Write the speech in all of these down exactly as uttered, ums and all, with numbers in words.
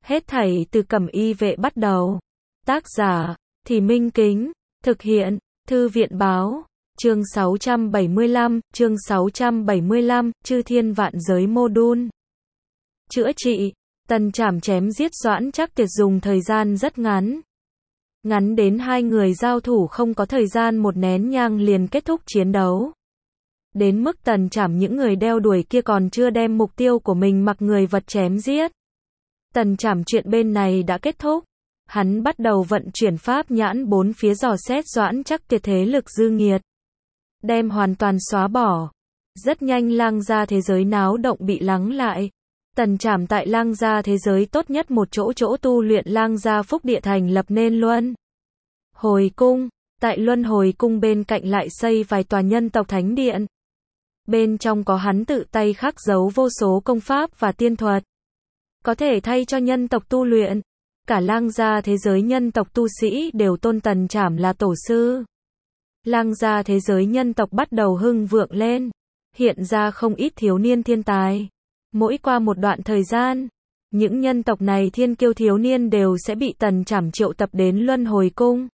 Hết thảy từ Cẩm Y Vệ bắt đầu. Tác giả, Thì Minh Kính. Thực hiện, Thư viện Báo. Chương sáu trăm bảy mươi lăm, chương sáu trăm bảy mươi lăm, Chư Thiên Vạn Giới Mô Đun. Chữa trị, Tần Trảm chém giết Doãn Trác Kiệt dùng thời gian rất ngắn. Ngắn đến hai người giao thủ không có thời gian một nén nhang liền kết thúc chiến đấu. Đến mức Tần Trảm những người đeo đuổi kia còn chưa đem mục tiêu của mình mặc người vật chém giết. Tần Trảm chuyện bên này đã kết thúc. Hắn bắt đầu vận chuyển pháp nhãn bốn phía dò xét Doãn Trác Kiệt thế lực dư nghiệt. Đem hoàn toàn xóa bỏ. Rất nhanh Lang Gia thế giới náo động bị lắng lại. Tần Trảm tại Lang Gia thế giới tốt nhất một chỗ chỗ tu luyện Lang Gia Phúc Địa thành lập nên Luân Hồi Cung. Tại Luân Hồi Cung bên cạnh lại xây vài tòa nhân tộc thánh điện. Bên trong có hắn tự tay khắc dấu vô số công pháp và tiên thuật. Có thể thay cho nhân tộc tu luyện. Cả Lang Gia thế giới nhân tộc tu sĩ đều tôn Tần Trảm là tổ sư. Lang Gia thế giới nhân tộc bắt đầu hưng vượng lên. Hiện ra không ít thiếu niên thiên tài. Mỗi qua một đoạn thời gian, những nhân tộc này thiên kiêu thiếu niên đều sẽ bị Tần Trảm triệu tập đến Luân Hồi Cung.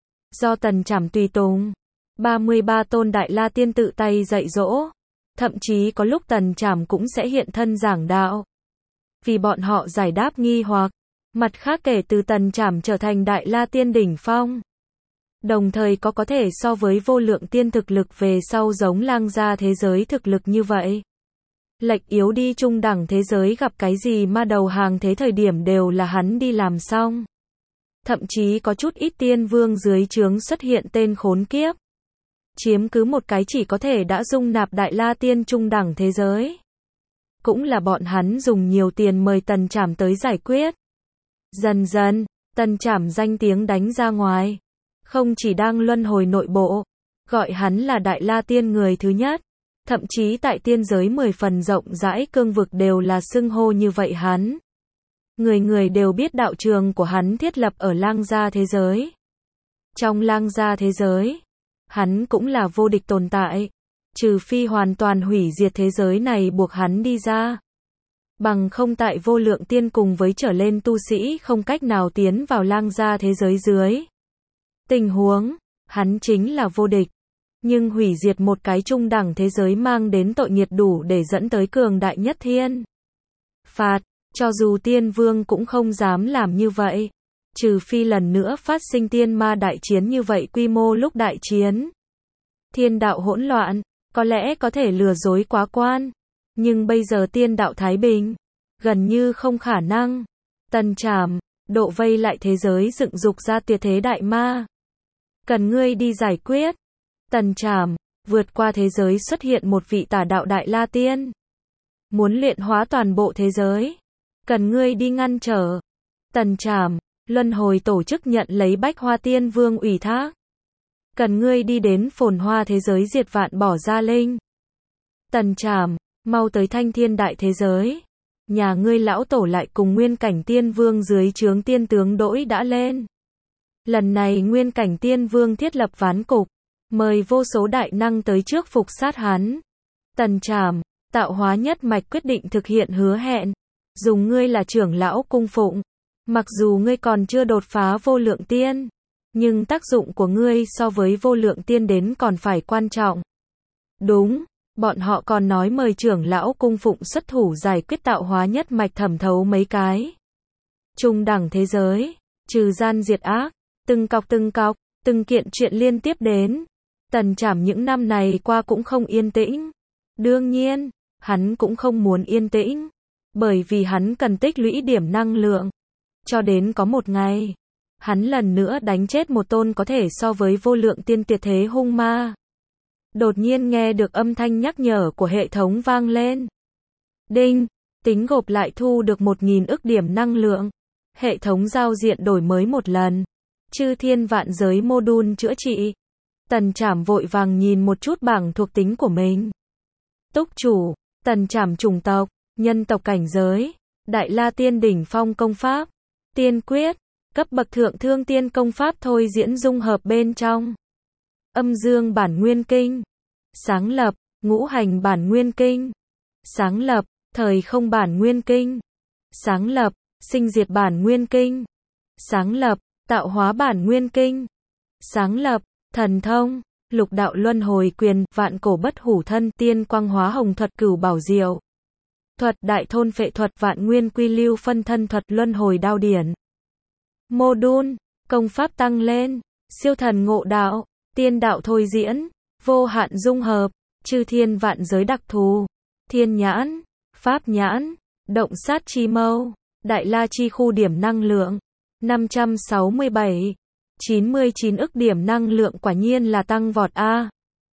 Do Tần Trảm tùy tùng, ba mươi ba tôn Đại La Tiên tự tay dạy dỗ. Thậm chí có lúc Tần Trảm cũng sẽ hiện thân giảng đạo. Vì bọn họ giải đáp nghi hoặc. Mặt khác kể từ Tần Trảm trở thành Đại La Tiên đỉnh phong. Đồng thời có có thể so với vô lượng tiên thực lực về sau giống Lang Gia thế giới thực lực như vậy. Lệch yếu đi trung đẳng thế giới gặp cái gì ma đầu hàng thế thời điểm đều là hắn đi làm xong. Thậm chí có chút ít tiên vương dưới trướng xuất hiện tên khốn kiếp. Chiếm cứ một cái chỉ có thể đã dung nạp Đại La Tiên trung đẳng thế giới. Cũng là bọn hắn dùng nhiều tiền mời Tần Trảm tới giải quyết. Dần dần, Tần Trảm danh tiếng đánh ra ngoài. Không chỉ đang luân hồi nội bộ, gọi hắn là Đại La Tiên người thứ nhất. Thậm chí tại tiên giới mười phần rộng rãi cương vực đều là xưng hô như vậy hắn. Người người đều biết đạo trường của hắn thiết lập ở Lang Gia thế giới. Trong Lang Gia thế giới, hắn cũng là vô địch tồn tại. Trừ phi hoàn toàn hủy diệt thế giới này buộc hắn đi ra. Bằng không tại vô lượng tiên cùng với trở lên tu sĩ không cách nào tiến vào Lang Gia thế giới dưới. Tình huống, hắn chính là vô địch. Nhưng hủy diệt một cái trung đẳng thế giới mang đến tội nghiệt đủ để dẫn tới cường đại nhất thiên phạt, cho dù tiên vương cũng không dám làm như vậy. Trừ phi lần nữa phát sinh tiên ma đại chiến như vậy quy mô lúc đại chiến. Thiên đạo hỗn loạn, có lẽ có thể lừa dối quá quan. Nhưng bây giờ tiên đạo thái bình, gần như không khả năng. Tần Trảm, độ vây lại thế giới dựng dục ra tuyệt thế đại ma. Cần ngươi đi giải quyết. Tần Trảm, vượt qua thế giới xuất hiện một vị tà đạo Đại La Tiên. Muốn luyện hóa toàn bộ thế giới. Cần ngươi đi ngăn trở. Tần Trảm, luân hồi tổ chức nhận lấy Bách Hoa Tiên Vương ủy thác. Cần ngươi đi đến phồn hoa thế giới diệt vạn bỏ gia linh. Tần Trảm, mau tới Thanh Thiên đại thế giới. Nhà ngươi lão tổ lại cùng nguyên cảnh tiên vương dưới trướng tiên tướng đỗi đã lên. Lần này nguyên cảnh tiên vương thiết lập ván cục. Mời vô số đại năng tới trước phục sát hắn. Tần Trảm, tạo hóa nhất mạch quyết định thực hiện hứa hẹn. Dùng ngươi là trưởng lão cung phụng. Mặc dù ngươi còn chưa đột phá vô lượng tiên. Nhưng tác dụng của ngươi so với vô lượng tiên đến còn phải quan trọng. Đúng, bọn họ còn nói mời trưởng lão cung phụng xuất thủ giải quyết tạo hóa nhất mạch thẩm thấu mấy cái. Trung đẳng thế giới, trừ gian diệt ác, từng cọc từng cọc, từng kiện chuyện liên tiếp đến. Tần Trảm những năm này qua cũng không yên tĩnh. Đương nhiên, hắn cũng không muốn yên tĩnh. Bởi vì hắn cần tích lũy điểm năng lượng. Cho đến có một ngày, hắn lần nữa đánh chết một tôn có thể so với vô lượng tiên tuyệt thế hung ma. Đột nhiên nghe được âm thanh nhắc nhở của hệ thống vang lên. Đinh, tính gộp lại thu được một nghìn ức điểm năng lượng. Hệ thống giao diện đổi mới một lần. Chư Thiên Vạn Giới Mô Đun chữa trị. Tần Trảm vội vàng nhìn một chút bảng thuộc tính của mình. Túc chủ, Tần Trảm chủng tộc, nhân tộc cảnh giới, Đại La Tiên đỉnh phong công pháp, tiên quyết, cấp bậc thượng thương tiên công pháp thôi diễn dung hợp bên trong. Âm dương bản nguyên kinh, sáng lập, ngũ hành bản nguyên kinh, sáng lập, thời không bản nguyên kinh, sáng lập, sinh diệt bản nguyên kinh, sáng lập, tạo hóa bản nguyên kinh, sáng lập, thần thông, lục đạo luân hồi quyền, vạn cổ bất hủ thân, tiên quang hóa hồng thuật, cửu bảo diệu thuật, đại thôn phệ thuật, vạn nguyên quy lưu phân thân thuật, luân hồi đao điển. Mô-đun, công pháp tăng lên, siêu thần ngộ đạo, tiên đạo thôi diễn, vô hạn dung hợp, chư thiên vạn giới đặc thù, thiên nhãn, pháp nhãn, động sát chi mâu, đại la chi khu điểm năng lượng, năm trăm sáu mươi bảy, chín mươi chín ức điểm năng lượng, quả nhiên là tăng vọt a.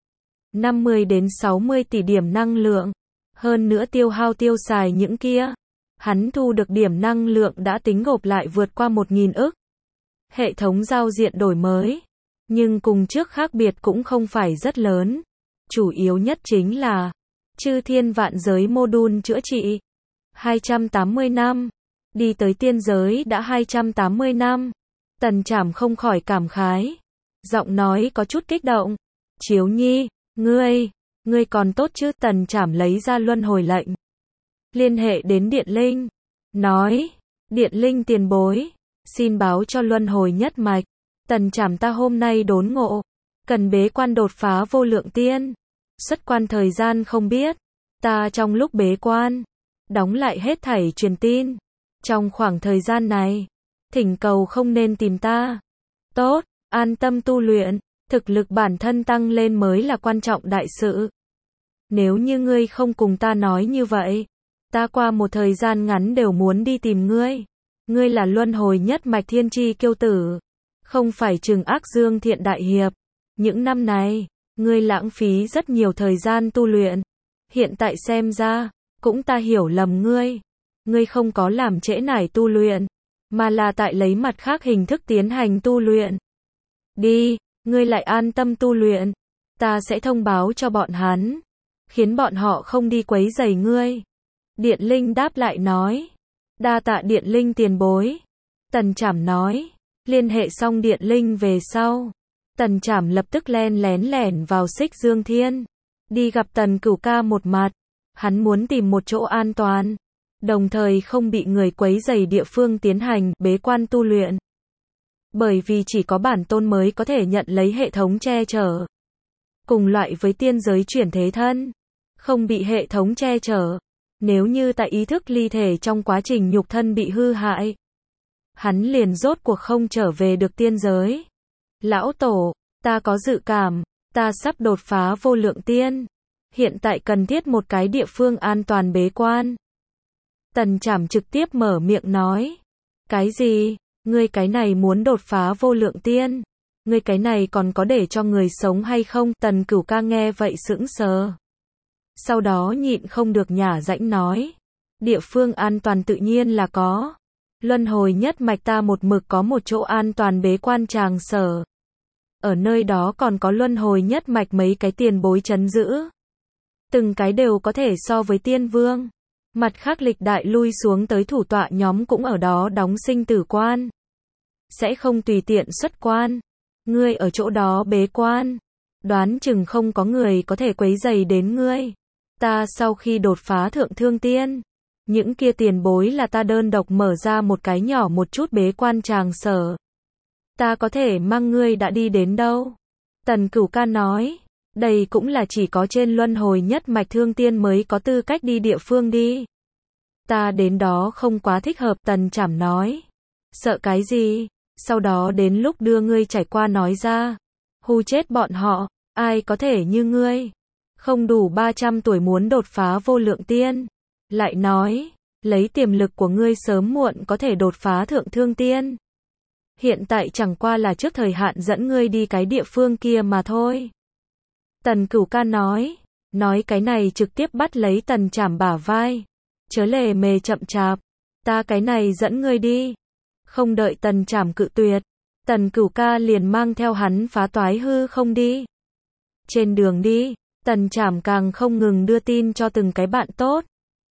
năm mươi đến sáu mươi tỷ điểm năng lượng, hơn nữa tiêu hao tiêu xài những kia. Hắn thu được điểm năng lượng đã tính gộp lại vượt qua một nghìn ức. Hệ thống giao diện đổi mới, nhưng cùng trước khác biệt cũng không phải rất lớn. Chủ yếu nhất chính là chư thiên vạn giới mô-đun chữa trị. hai trăm tám mươi năm, đi tới tiên giới đã hai trăm tám mươi năm. Tần Trảm không khỏi cảm khái, giọng nói có chút kích động. Chiếu Nhi, ngươi, ngươi còn tốt chứ? Tần Trảm lấy ra luân hồi lệnh, liên hệ đến Điện Linh, nói, Điện Linh tiền bối, xin báo cho luân hồi nhất mạch, Tần Trảm ta hôm nay đốn ngộ, cần bế quan đột phá vô lượng tiên, xuất quan thời gian không biết, ta trong lúc bế quan, đóng lại hết thảy truyền tin, trong khoảng thời gian này, thỉnh cầu không nên tìm ta. Tốt, an tâm tu luyện, thực lực bản thân tăng lên mới là quan trọng đại sự. Nếu như ngươi không cùng ta nói như vậy, ta qua một thời gian ngắn đều muốn đi tìm ngươi. Ngươi là luân hồi nhất mạch thiên chi kiêu tử, không phải Trừng Ác Dương thiện đại hiệp. Những năm này, ngươi lãng phí rất nhiều thời gian tu luyện. Hiện tại xem ra, cũng ta hiểu lầm ngươi. Ngươi không có làm trễ nải tu luyện, mà là tại lấy mặt khác hình thức tiến hành tu luyện. Đi, ngươi lại an tâm tu luyện, ta sẽ thông báo cho bọn hắn, khiến bọn họ không đi quấy rầy ngươi. Điện Linh đáp lại nói, đa tạ Điện Linh tiền bối. Tần Trảm nói, liên hệ xong Điện Linh về sau, Tần Trảm lập tức len lén lẻn vào Xích Dương Thiên, đi gặp Tần Cửu Ca một mặt. Hắn muốn tìm một chỗ an toàn, đồng thời không bị người quấy rầy địa phương tiến hành bế quan tu luyện. Bởi vì chỉ có bản tôn mới có thể nhận lấy hệ thống che chở. Cùng loại với tiên giới chuyển thế thân, không bị hệ thống che chở. Nếu như tại ý thức ly thể trong quá trình nhục thân bị hư hại, hắn liền rốt cuộc không trở về được tiên giới. Lão Tổ, ta có dự cảm, ta sắp đột phá vô lượng tiên. Hiện tại cần thiết một cái địa phương an toàn bế quan. Tần Trảm trực tiếp mở miệng nói. Cái gì? Ngươi cái này muốn đột phá vô lượng tiên? Ngươi cái này còn có để cho người sống hay không? Tần Cửu Ca nghe vậy sững sờ. Sau đó nhịn không được nhả rãnh nói. Địa phương an toàn tự nhiên là có. Luân hồi nhất mạch ta một mực có một chỗ an toàn bế quan tràng sở. Ở nơi đó còn có luân hồi nhất mạch mấy cái tiền bối trấn giữ. Từng cái đều có thể so với tiên vương. Mặt khác lịch đại lui xuống tới thủ tọa nhóm cũng ở đó đóng sinh tử quan. Sẽ không tùy tiện xuất quan. Ngươi ở chỗ đó bế quan, đoán chừng không có người có thể quấy rầy đến ngươi. Ta sau khi đột phá thượng thương tiên, những kia tiền bối là ta đơn độc mở ra một cái nhỏ một chút bế quan tràng sở. Ta có thể mang ngươi đã đi đến đâu? Tần Cửu Ca nói, đây cũng là chỉ có trên luân hồi nhất mạch thương tiên mới có tư cách đi địa phương đi. Ta đến đó không quá thích hợp. Tần Trảm nói, sợ cái gì? Sau đó đến lúc đưa ngươi trải qua nói ra, hù chết bọn họ. Ai có thể như ngươi, không đủ ba trăm tuổi muốn đột phá vô lượng tiên. Lại nói, lấy tiềm lực của ngươi sớm muộn có thể đột phá thượng thương tiên. Hiện tại chẳng qua là trước thời hạn dẫn ngươi đi cái địa phương kia mà thôi. Tần Cửu Ca nói, nói cái này trực tiếp bắt lấy Tần Trảm bả vai. Chớ lề mề chậm chạp, ta cái này dẫn ngươi đi. Không đợi Tần Trảm cự tuyệt, Tần Cửu Ca liền mang theo hắn phá toái hư không đi. Trên đường đi, Tần Trảm càng không ngừng đưa tin cho từng cái bạn tốt.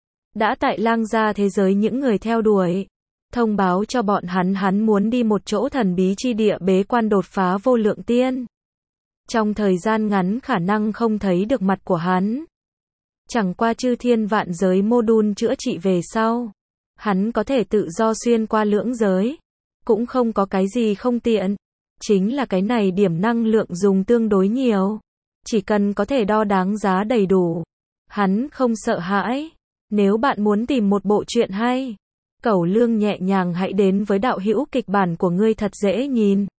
Đã tại Lang Gia thế giới những người theo đuổi, thông báo cho bọn hắn hắn muốn đi một chỗ thần bí chi địa bế quan đột phá vô lượng tiên. Trong thời gian ngắn khả năng không thấy được mặt của hắn. Chẳng qua chư thiên vạn giới mô-đun chữa trị về sau, Hắn có thể tự do xuyên qua lưỡng giới. Cũng không có cái gì không tiện. Chính là cái này điểm năng lượng dùng tương đối nhiều. Chỉ cần có thể đo đáng giá đầy đủ. Hắn không sợ hãi. Nếu bạn muốn tìm một bộ truyện hay, Cẩu Lương nhẹ nhàng hãy đến với đạo hữu kịch bản của ngươi thật dễ nhìn.